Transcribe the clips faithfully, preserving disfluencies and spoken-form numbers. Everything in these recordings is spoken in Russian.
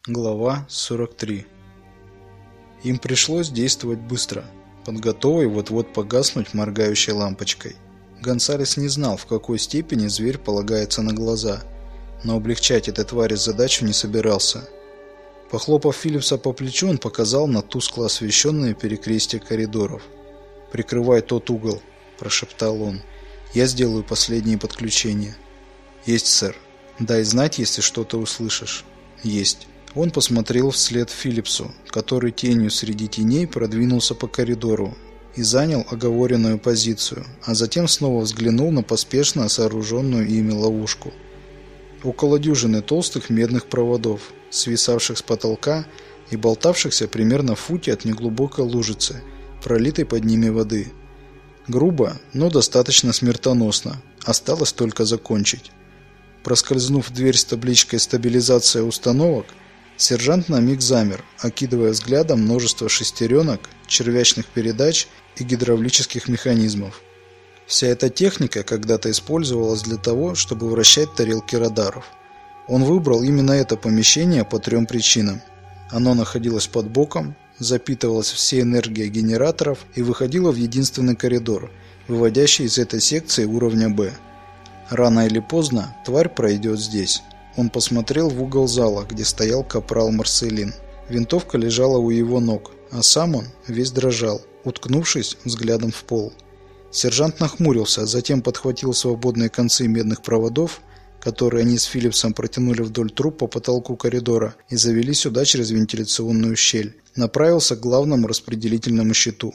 Глава сорок три. Им пришлось действовать быстро, под готовой вот-вот погаснуть моргающей лампочкой. Гонсалес не знал, в какой степени зверь полагается на глаза, но облегчать этой твари задачу не собирался. Похлопав Филлипса по плечу, он показал на тускло освещенные перекрестия коридоров. «Прикрывай тот угол», – прошептал он. «Я сделаю последние подключения». «Есть, сэр. Дай знать, если что-то услышишь». «Есть». Он посмотрел вслед Филлипсу, который тенью среди теней продвинулся по коридору и занял оговоренную позицию, а затем снова взглянул на поспешно сооруженную ими ловушку. Около дюжины толстых медных проводов, свисавших с потолка и болтавшихся примерно в футе от неглубокой лужицы, пролитой под ними воды. Грубо, но достаточно смертоносно. Осталось только закончить. Проскользнув в дверь с табличкой «Стабилизация установок», сержант на миг замер, окидывая взглядом множество шестеренок, червячных передач и гидравлических механизмов. Вся эта техника когда-то использовалась для того, чтобы вращать тарелки радаров. Он выбрал именно это помещение по трем причинам. Оно находилось под боком, запитывалось всей энергией генераторов и выходило в единственный коридор, выводящий из этой секции уровня Б. Рано или поздно тварь пройдет здесь. Он посмотрел в угол зала, где стоял капрал Марселин. Винтовка лежала у его ног, а сам он весь дрожал, уткнувшись взглядом в пол. Сержант нахмурился, затем подхватил свободные концы медных проводов, которые они с Филлипсом протянули вдоль труб по потолку коридора и завели сюда через вентиляционную щель. Направился к главному распределительному щиту.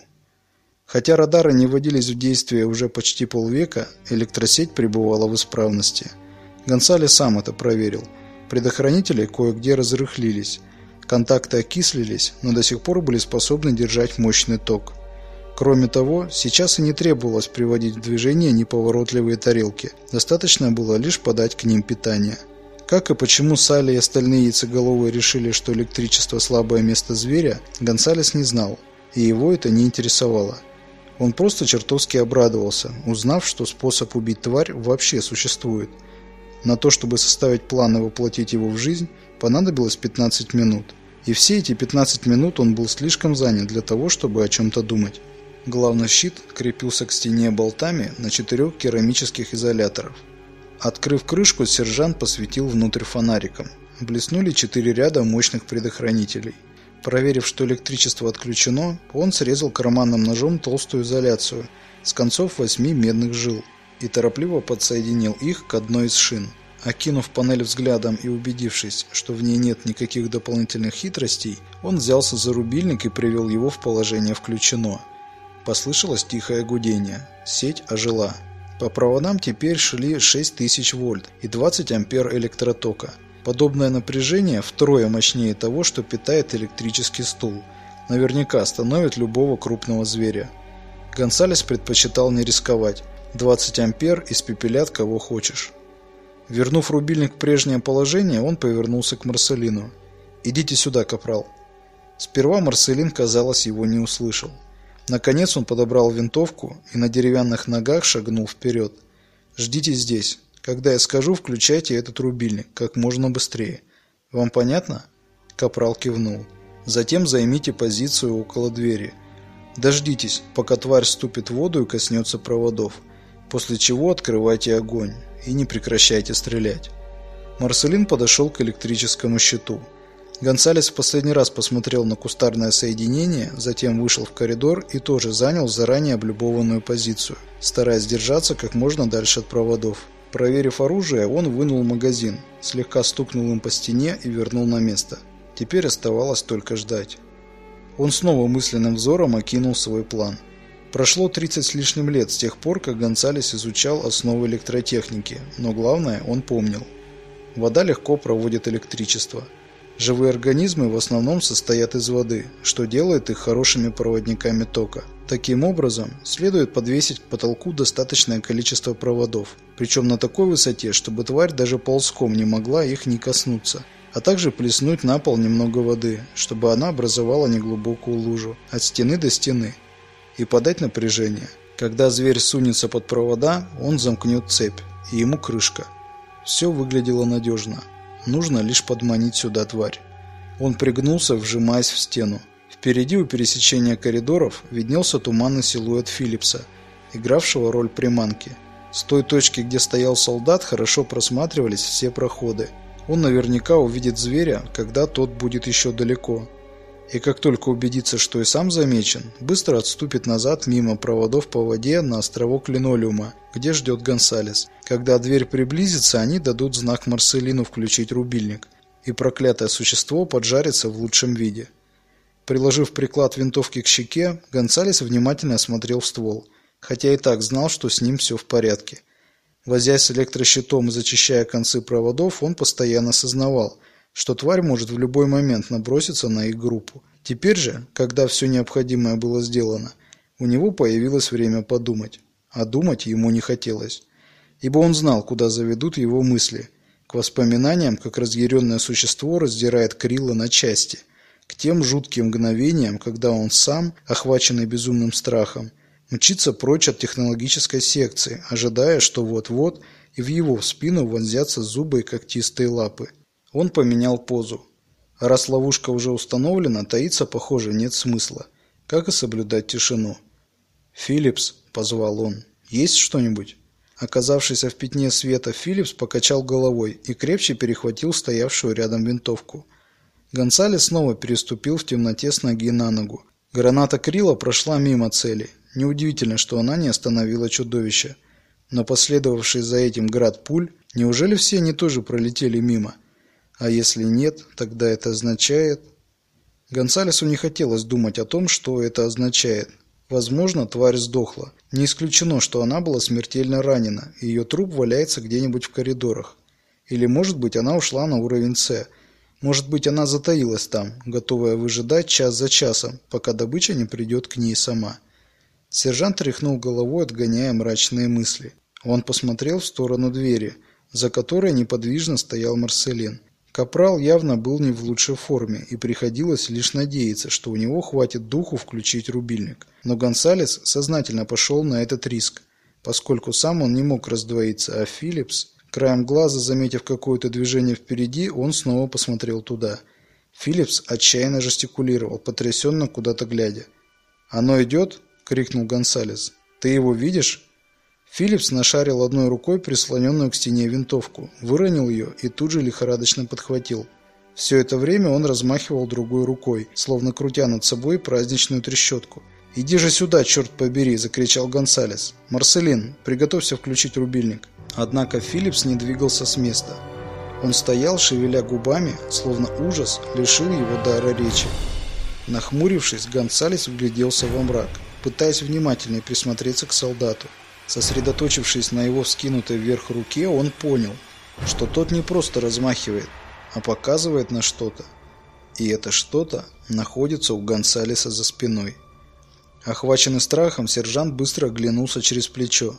Хотя радары не вводились в действие уже почти полвека, электросеть пребывала в исправности. Гонсалес сам это проверил. Предохранители кое-где разрыхлились. Контакты окислились, но до сих пор были способны держать мощный ток. Кроме того, сейчас и не требовалось приводить в движение неповоротливые тарелки. Достаточно было лишь подать к ним питание. Как и почему Салли и остальные яйцеголовые решили, что электричество – слабое место зверя, Гонсалес не знал, и его это не интересовало. Он просто чертовски обрадовался, узнав, что способ убить тварь вообще существует. На то, чтобы составить план и воплотить его в жизнь, понадобилось пятнадцать минут. И все эти пятнадцать минут он был слишком занят для того, чтобы о чем-то думать. Главный щит крепился к стене болтами на четырех керамических изоляторах. Открыв крышку, сержант посветил внутрь фонариком. Блеснули четыре ряда мощных предохранителей. Проверив, что электричество отключено, он срезал карманным ножом толстую изоляцию с концов восьми медных жил и торопливо подсоединил их к одной из шин. Окинув панель взглядом и убедившись, что в ней нет никаких дополнительных хитростей, он взялся за рубильник и привел его в положение «включено». Послышалось тихое гудение. Сеть ожила. По проводам теперь шли шесть тысяч вольт и двадцать ампер электротока. Подобное напряжение втрое мощнее того, что питает электрический стул. Наверняка остановит любого крупного зверя. Гонсалес предпочитал не рисковать. двадцать ампер испепелят кого хочешь. Вернув рубильник в прежнее положение, он повернулся к Марселину. «Идите сюда, капрал». Сперва Марселин, казалось, его не услышал. Наконец он подобрал винтовку и на деревянных ногах шагнул вперед. «Ждите здесь. Когда я скажу, включайте этот рубильник как можно быстрее. Вам понятно?» Капрал кивнул. «Затем займите позицию около двери. Дождитесь, пока тварь ступит в воду и коснется проводов, после чего открывайте огонь и не прекращайте стрелять». Марселин подошел к электрическому щиту. Гонсалес в последний раз посмотрел на кустарное соединение, затем вышел в коридор и тоже занял заранее облюбованную позицию, стараясь держаться как можно дальше от проводов. Проверив оружие, он вынул магазин, слегка стукнул им по стене и вернул на место. Теперь оставалось только ждать. Он снова мысленным взором окинул свой план. Прошло тридцать с лишним лет с тех пор, как Гонсалес изучал основы электротехники, но главное он помнил. Вода легко проводит электричество. Живые организмы в основном состоят из воды, что делает их хорошими проводниками тока. Таким образом, следует подвесить к потолку достаточное количество проводов, причем на такой высоте, чтобы тварь даже ползком не могла их не коснуться, а также плеснуть на пол немного воды, чтобы она образовала неглубокую лужу от стены до стены, и подать напряжение. Когда зверь сунется под провода, он замкнет цепь, и ему крышка. Все выглядело надежно. Нужно лишь подманить сюда тварь. Он пригнулся, вжимаясь в стену. Впереди у пересечения коридоров виднелся туманный силуэт Филлипса, игравшего роль приманки. С той точки, где стоял солдат, хорошо просматривались все проходы. Он наверняка увидит зверя, когда тот будет еще далеко. И как только убедится, что и сам замечен, быстро отступит назад мимо проводов по воде на островок линолеума, где ждет Гонсалес. Когда дверь приблизится, они дадут знак Марселину включить рубильник, и проклятое существо поджарится в лучшем виде. Приложив приклад винтовки к щеке, Гонсалес внимательно осмотрел ствол, хотя и так знал, что с ним все в порядке. Возясь с электрощитом и зачищая концы проводов, он постоянно сознавал, что тварь может в любой момент наброситься на их группу. Теперь же, когда все необходимое было сделано, у него появилось время подумать. А думать ему не хотелось, ибо он знал, куда заведут его мысли. К воспоминаниям, как разъяренное существо раздирает Крилла на части, к тем жутким мгновениям, когда он сам, охваченный безумным страхом, мчится прочь от технологической секции, ожидая, что вот-вот и в его спину вонзятся зубы и когтистые лапы. Он поменял позу. А раз ловушка уже установлена, таиться, похоже, нет смысла, как и соблюдать тишину. «Филлипс», — позвал он, — «есть что-нибудь?» Оказавшийся в пятне света, Филлипс покачал головой и крепче перехватил стоявшую рядом винтовку. Гонсалес снова переступил в темноте с ноги на ногу. Граната Крилла прошла мимо цели. Неудивительно, что она не остановила чудовище. Но последовавший за этим град пуль, неужели все они тоже пролетели мимо? А если нет, тогда это означает... Гонсалесу не хотелось думать о том, что это означает. Возможно, тварь сдохла. Не исключено, что она была смертельно ранена, и ее труп валяется где-нибудь в коридорах. Или, может быть, она ушла на уровень С. Может быть, она затаилась там, готовая выжидать час за часом, пока добыча не придет к ней сама. Сержант тряхнул головой, отгоняя мрачные мысли. Он посмотрел в сторону двери, за которой неподвижно стоял Марселин. Капрал явно был не в лучшей форме, и приходилось лишь надеяться, что у него хватит духу включить рубильник. Но Гонсалес сознательно пошел на этот риск, поскольку сам он не мог раздвоиться, а Филлипс, краем глаза заметив какое-то движение впереди, он снова посмотрел туда. Филлипс отчаянно жестикулировал, потрясенно куда-то глядя. «Оно идет?» — крикнул Гонсалес. «Ты его видишь?» Филлипс нашарил одной рукой прислоненную к стене винтовку, выронил ее и тут же лихорадочно подхватил. Все это время он размахивал другой рукой, словно крутя над собой праздничную трещотку. «Иди же сюда, черт побери!» – закричал Гонсалес. «Марселин, приготовься включить рубильник». Однако Филлипс не двигался с места. Он стоял, шевеля губами, словно ужас лишил его дара речи. Нахмурившись, Гонсалес вгляделся во мрак, пытаясь внимательнее присмотреться к солдату. Сосредоточившись на его вскинутой вверх руке, он понял, что тот не просто размахивает, а показывает на что-то. И это что-то находится у Гонсалеса за спиной. Охваченный страхом, сержант быстро оглянулся через плечо.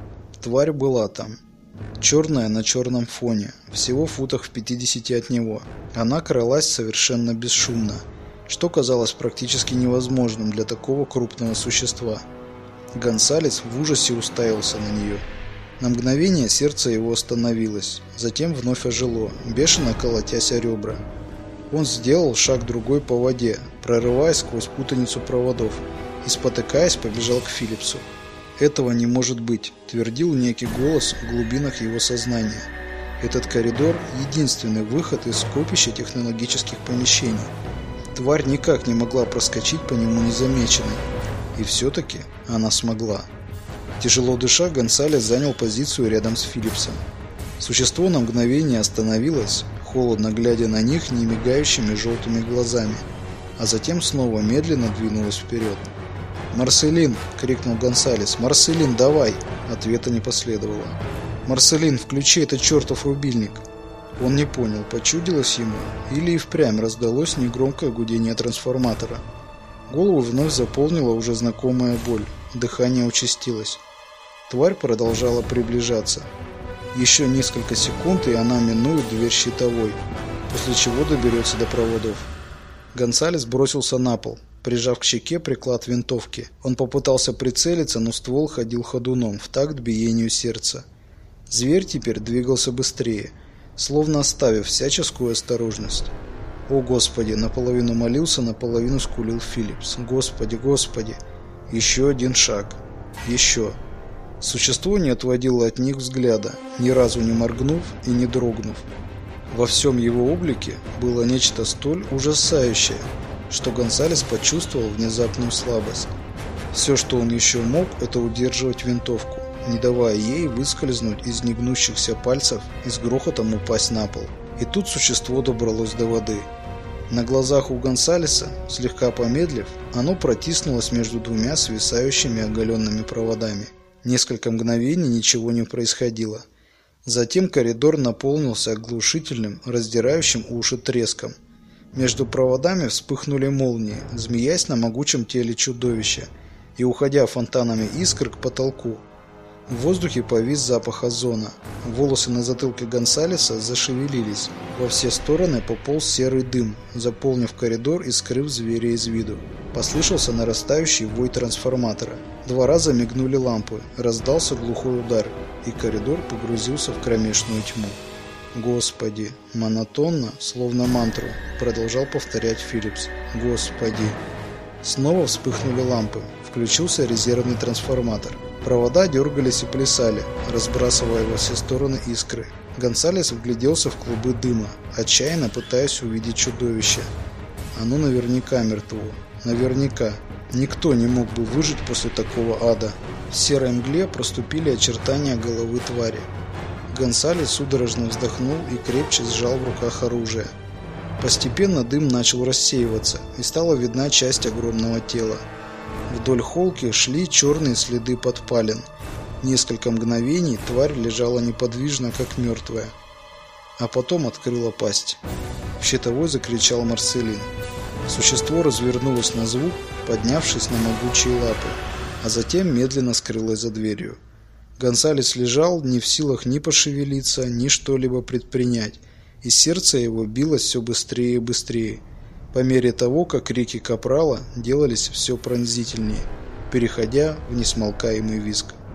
Тварь была там. Черная на черном фоне, всего в футах в пятидесяти от него. Она кралась совершенно бесшумно, что казалось практически невозможным для такого крупного существа. Гонсалес в ужасе уставился на нее. На мгновение сердце его остановилось, затем вновь ожило, бешено колотясь о ребра. Он сделал шаг другой по воде, прорываясь сквозь путаницу проводов, и, спотыкаясь, побежал к Филлипсу. «Этого не может быть», – твердил некий голос в глубинах его сознания. «Этот коридор – единственный выход из скопища технологических помещений. Тварь никак не могла проскочить по нему незамеченной. И все-таки она смогла». Тяжело дыша, Гонсалес занял позицию рядом с Филлипсом. Существо на мгновение остановилось, холодно глядя на них немигающими желтыми глазами, а затем снова медленно двинулось вперед. «Марселин!» — крикнул Гонсалес. «Марселин, давай!» Ответа не последовало. «Марселин, включи этот чертов рубильник!» Он не понял, почудилось ему, или и впрямь раздалось негромкое гудение трансформатора. Голову вновь заполнила уже знакомая боль, дыхание участилось. Тварь продолжала приближаться. Еще несколько секунд, и она минует дверь щитовой, после чего доберется до проводов. Гонсалес бросился на пол, прижав к щеке приклад винтовки. Он попытался прицелиться, но ствол ходил ходуном в такт биению сердца. Зверь теперь двигался быстрее, словно оставив всяческую осторожность. О, Господи! Наполовину молился, наполовину скулил Филлипс. Господи, Господи! Еще один шаг. Еще. Существо не отводило от них взгляда, ни разу не моргнув и не дрогнув. Во всем его облике было нечто столь ужасающее, что Гонсалес почувствовал внезапную слабость. Все, что он еще мог, это удерживать винтовку, не давая ей выскользнуть из негнущихся пальцев и с грохотом упасть на пол. И тут существо добралось до воды. На глазах у Гонсалеса, слегка помедлив, оно протиснулось между двумя свисающими оголенными проводами. Несколько мгновений ничего не происходило. Затем коридор наполнился оглушительным, раздирающим уши треском. Между проводами вспыхнули молнии, змеясь на могучем теле чудовища и уходя фонтанами искр к потолку. В воздухе повис запах озона. Волосы на затылке Гонсалеса зашевелились. Во все стороны пополз серый дым, заполнив коридор и скрыв зверя из виду. Послышался нарастающий вой трансформатора. Два раза мигнули лампы, раздался глухой удар, и коридор погрузился в кромешную тьму. «Господи!» – монотонно, словно мантру, продолжал повторять Филлипс. «Господи!» Снова вспыхнули лампы. Включился резервный трансформатор. Провода дергались и плясали, разбрасывая во все стороны искры. Гонсалес вгляделся в клубы дыма, отчаянно пытаясь увидеть чудовище. Оно наверняка мертво. Наверняка. Никто не мог бы выжить после такого ада. В серой мгле проступили очертания головы твари. Гонсалес судорожно вздохнул и крепче сжал в руках оружие. Постепенно дым начал рассеиваться, и стала видна часть огромного тела. Вдоль холки шли черные следы подпалин. Несколько мгновений тварь лежала неподвижно, как мертвая. А потом открыла пасть. В щитовой закричал Марселин. Существо развернулось на звук, поднявшись на могучие лапы, а затем медленно скрылось за дверью. Гонсалес лежал, не в силах ни пошевелиться, ни что-либо предпринять, и сердце его билось все быстрее и быстрее, по мере того, как крики капрала делались все пронзительнее, переходя в несмолкаемый визг.